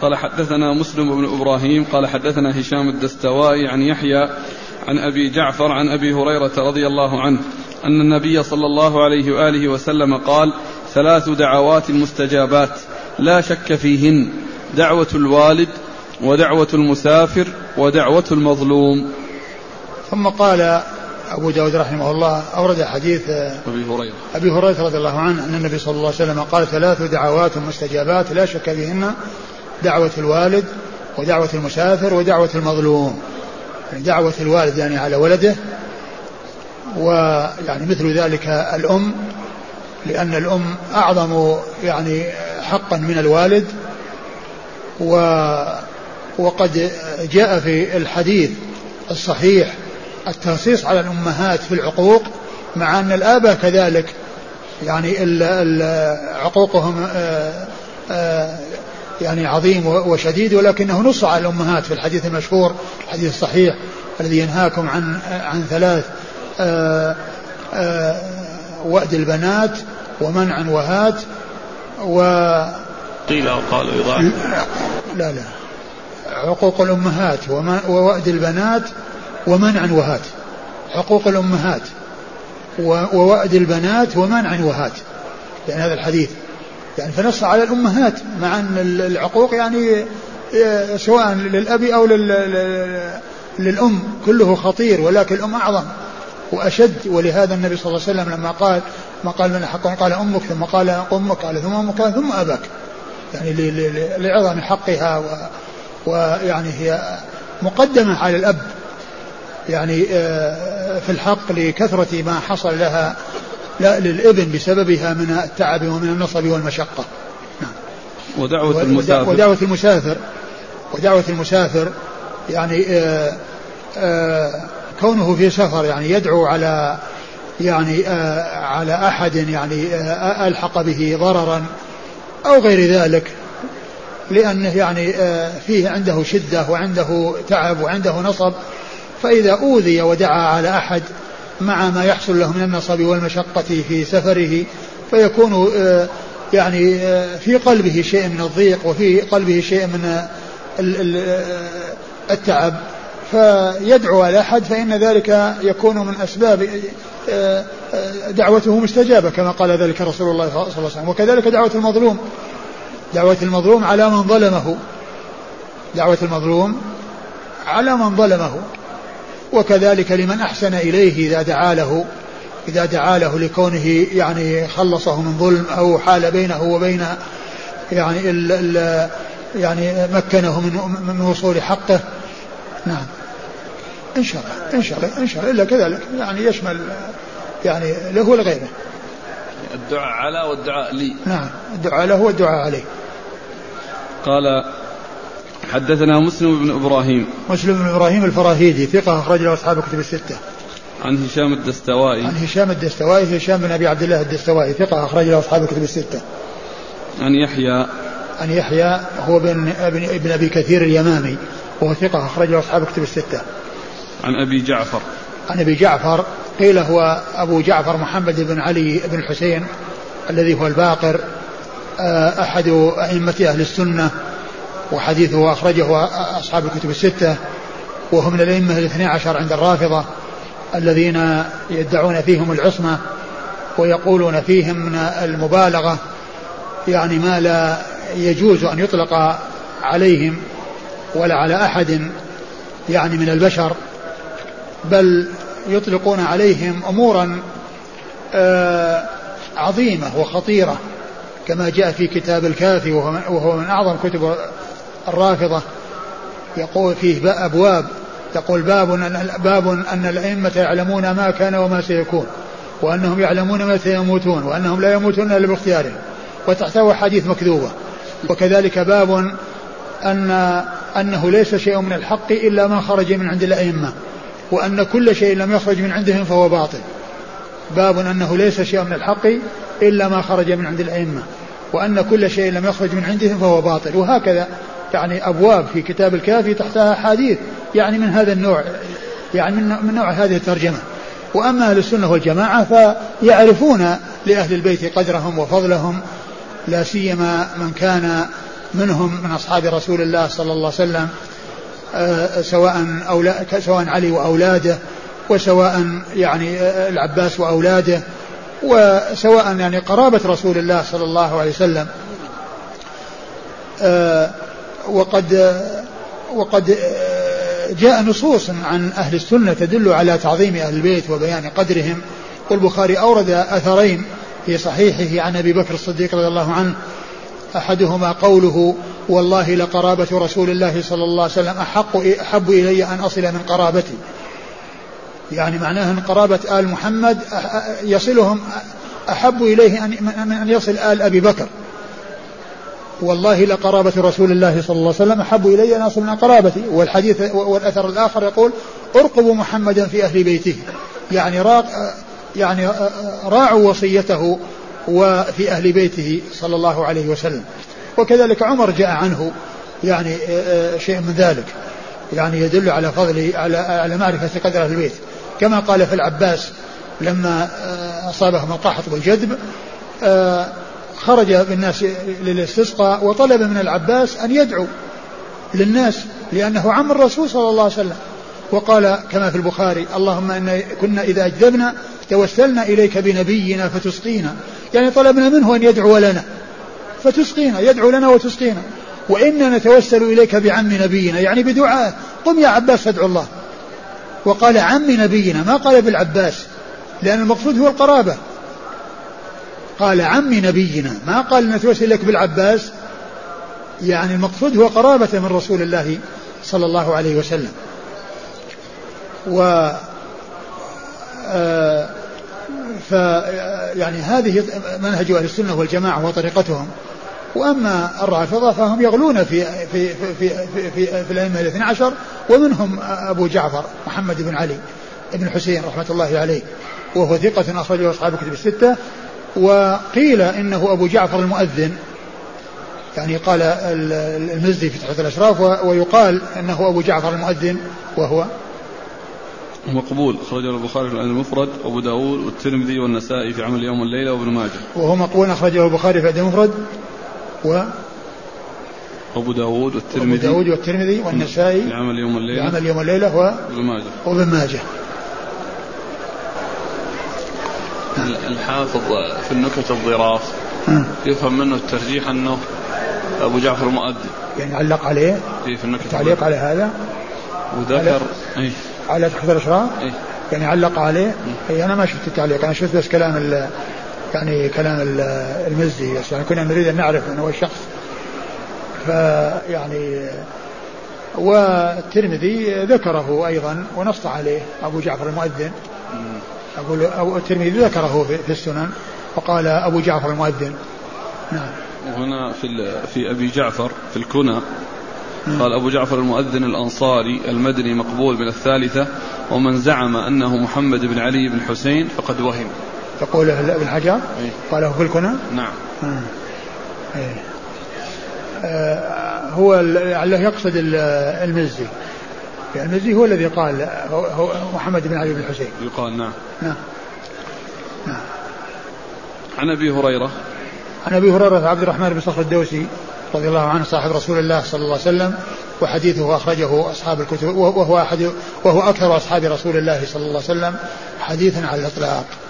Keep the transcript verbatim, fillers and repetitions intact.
قال حدثنا مسلم بن إبراهيم قال حدثنا هشام الدستوائي عن يحيى عن أبي جعفر عن أبي هريرة رضي الله عنه أن النبي صلى الله عليه وآله وسلم قال ثلاث دعوات مستجابات لا شك فيهن دعوة الوالد ودعوة المسافر ودعوة المظلوم. ثم قال أبو داود رحمه الله أورد حديث أبي هريرة أبي هريرة رضي الله عنه أن النبي صلى الله عليه وسلم قال ثلاث دعوات مستجابات لا شك فيهن دعوة الوالد ودعوة المسافر ودعوة المظلوم. يعني دعوة الوالد يعني على ولده، ويعني مثل ذلك الأم، لأن الأم أعظم يعني حقا من الوالد. و وقد جاء في الحديث الصحيح التنصيص على الأمهات في العقوق، مع أن الآباء كذلك يعني ال ال عقوقهم آآ آآ يعني عظيم وشديد، ولكنه نص على الأمهات في الحديث المشهور الحديث الصحيح الذي ينهاكم عن عن ثلاث آآ آآ وأد البنات ومنع وهات و قيل أو قالوا يضاعف لا لا عقوق الأمهات ووأد البنات ومنع وهات. حقوق الأمهات ووأد البنات ومنع وهات، يعني هذا الحديث يعني فنص على الأمهات، مع أن العقوق يعني سواء للأب أو للأم كله خطير، ولكن الأم أعظم وأشد. ولهذا النبي صلى الله عليه وسلم لما قال ما قال من حق قال أمك، ثم قال أمك، قال ثم أمك، قال ثم أباك، يعني لعظم حقها، ويعني هي مقدمة على الأب يعني في الحق لكثرة ما حصل لها لا للابن بسببها من التعب ومن النصب والمشقة. نعم. ودعوة المسافر ودعوة المسافر ودعوة المسافر يعني آآ آآ كونه في سفر يعني يدعو على يعني على أحد يعني ألحق به ضررا أو غير ذلك، لأنه يعني فيه عنده شدة وعنده تعب وعنده نصب، فإذا أوذي ودعا على أحد مع ما يحصل له من النصب والمشقة في سفره، فيكون يعني في قلبه شيء من الضيق وفي قلبه شيء من التعب، فيدعو على أحد، فإن ذلك يكون من أسباب دعوته مستجابة كما قال ذلك رسول الله صلى الله عليه وسلم. وكذلك دعوة المظلوم، دعوة المظلوم على من ظلمه، دعوة المظلوم على من ظلمه، وكذلك لمن أحسن إليه إذا دعا له إذا دعا له لكونه يعني خلصه من ظلم أو حال بينه وبين يعني ال ال يعني مكنه من من وصول حقه. نعم إن شاء الله إن شاء الله إن شاء الله إلا كذلك يعني يشمل يعني له ولغيره. الدعاء على والدعاء لي. نعم الدعاء له والدعاء عليه. قال حدثنا مسلم بن إبراهيم مسلم بن إبراهيم الفراهيدي ثقة أخرج له أصحاب كتب الستة. عن هشام الدستوائي عن هشام الدستوائي هشام بن أبي عبد الله الدستوائي ثقة أخرج له أصحاب كتب الستة. عن يحيى عن يحيى هو بن ابن أبي كثير اليمامي وهو ثقة أخرج له أصحاب كتب الستة. عن أبي جعفر عن أبي جعفر قيل هو أبو جعفر محمد بن علي بن الحسين الذي هو الباقر أحد أئمة أهل السنة، وحديثه أخرجه أصحاب الكتب الستة، وهو من الأئمة الاثني عشر عند الرافضة الذين يدعون فيهم العصمة ويقولون فيهم من المبالغة يعني ما لا يجوز أن يطلق عليهم ولا على أحد يعني من البشر، بل يطلقون عليهم أمورا عظيمة وخطيرة كما جاء في كتاب الكافي وهو من أعظم كتب الرافضة. يقول فيه أبواب يقول باب باب أن الأئمة يعلمون ما كان وما سيكون، وأنهم يعلمون ما سيموتون، وأنهم لا يموتون إلا باختيارهم، وتحتوي حديث مكذوبة. وكذلك باب أن أنه ليس شيء من الحق إلا ما خرج من عند الأئمة، وأن كل شيء لم يخرج من عندهم فهو باطل. باب أنه ليس شيء من الحق إلا ما خرج من عند الأئمة، وأن كل شيء لم يخرج من عندهم فهو باطل. وهكذا يعني أبواب في كتاب الكافي تحتها حديث يعني من هذا النوع، يعني من نوع هذه الترجمة. وأما أهل السنة والجماعة فيعرفون لأهل البيت قدرهم وفضلهم، لا سيما من كان منهم من أصحاب رسول الله صلى الله عليه وسلم سواء أولا سواء علي وأولاده، وسواء يعني العباس وأولاده، وسواء يعني قرابة رسول الله صلى الله عليه وسلم. وقد وقد جاء نصوص عن أهل السنة تدل على تعظيم أهل البيت وبيان قدرهم. والبخاري أورد أثرين في صحيحه عن أبي بكر الصديق رضي الله عنه، أحدهما قوله والله لقرابة رسول الله صلى الله عليه وسلم أحق أحب إلي أن أصل من قرابتي، يعني معناه أن قرابة آل محمد يصلهم أحب إليه أن يصل آل أبي بكر. والله لقرابة رسول الله صلى الله عليه وسلم أحب إلي أن أصل من قرابتي. والحديث والأثر الآخر يقول ارقبوا محمدا في أهل بيته، يعني راق يعني راعوا وصيته وفي أهل بيته صلى الله عليه وسلم. وكذلك عمر جاء عنه يعني شيء من ذلك، يعني يدل على فضل على على معرفة قدر أهل البيت، كما قال في العباس لما أصابه مطاحة والجذب خرج بالناس للاستسقاء وطلب من العباس أن يدعو للناس لأنه عم الرسول صلى الله عليه وسلم، وقال كما في البخاري اللهم إن كنا إذا أجذبنا توسلنا إليك بنبينا فتسقينا، يعني طلبنا منه أن يدعو لنا فتسقينا، يدعو لنا وتسقينا. وإننا نتوسل إليك بعم نبينا، يعني بدعاء قم يا عباس فادعو الله. وقال عم نبينا، ما قال بالعباس لأن المقصود هو القرابة، قال عم نبينا، ما قال نتوسل إليك بالعباس، يعني المقصود هو قرابة من رسول الله صلى الله عليه وسلم. و آه ف يعني هذه منهج أهل السنة والجماعة وطريقتهم. وأما الرافضة فهم يغلون في في في في, في, في, في الأئمة الاثنى عشر، ومنهم أبو جعفر محمد بن علي بن حسين رحمة الله عليه، وهو ثقة أخرجه أصحاب الكتب الستة. وقيل إنه أبو جعفر المؤذن، يعني قال المزي في تحفة الأشراف، ويقال إنه أبو جعفر المؤذن، وهو مقبول أخرجه البخاري في المفرد وأبو داود والترمذي والنسائي في عمل يوم والليلة وابن ماجه. وهو مقبول أخرجه البخاري في المفرد و أبو داود والترمذي أبو داود والترمذي والنسائي في عمل يوم والليلة عمل يوم الليلة وابن ماجه وابن ماجه. الحافظ في النكت الظراف يفهم منه الترجيح أنه أبو جعفر المؤذن، يعني علق عليه في النكت تعليق على هذا وذكر على, على تحفة الأشراف، يعني علق عليه. أي أنا ما شفت التعليق، أنا شفت بس كلام ال يعني كلام المزي، يعني كنا نريد أن نعرف أنه هو الشخص. فيعني والترمذي ذكره أيضا ونص عليه أبو جعفر المؤذن، أقول أبو الترمذي ذكره في السنن وقال أبو جعفر المؤذن. نعم. وهنا في في أبي جعفر في الكنى قال أبو جعفر المؤذن الأنصاري المدني مقبول من الثالثة، ومن زعم أنه محمد بن علي بن حسين فقد وهم. تقوله ابن حجر قاله في الكنى. نعم. أيه. آه هو لعله يقصد المزي، المزي هو الذي قال هو محمد بن علي بن حسين يقال. نعم. نعم. نعم. عن أبي هريرة عن أبي هريرة عبد الرحمن بن صخر الدوسي رضي الله عنه صاحب رسول الله صلى الله عليه وسلم، وحديثه أخرجه أصحاب الكتب، وهو أحد وهو أكثر أصحاب رسول الله صلى الله عليه وسلم حديثا على الإطلاق.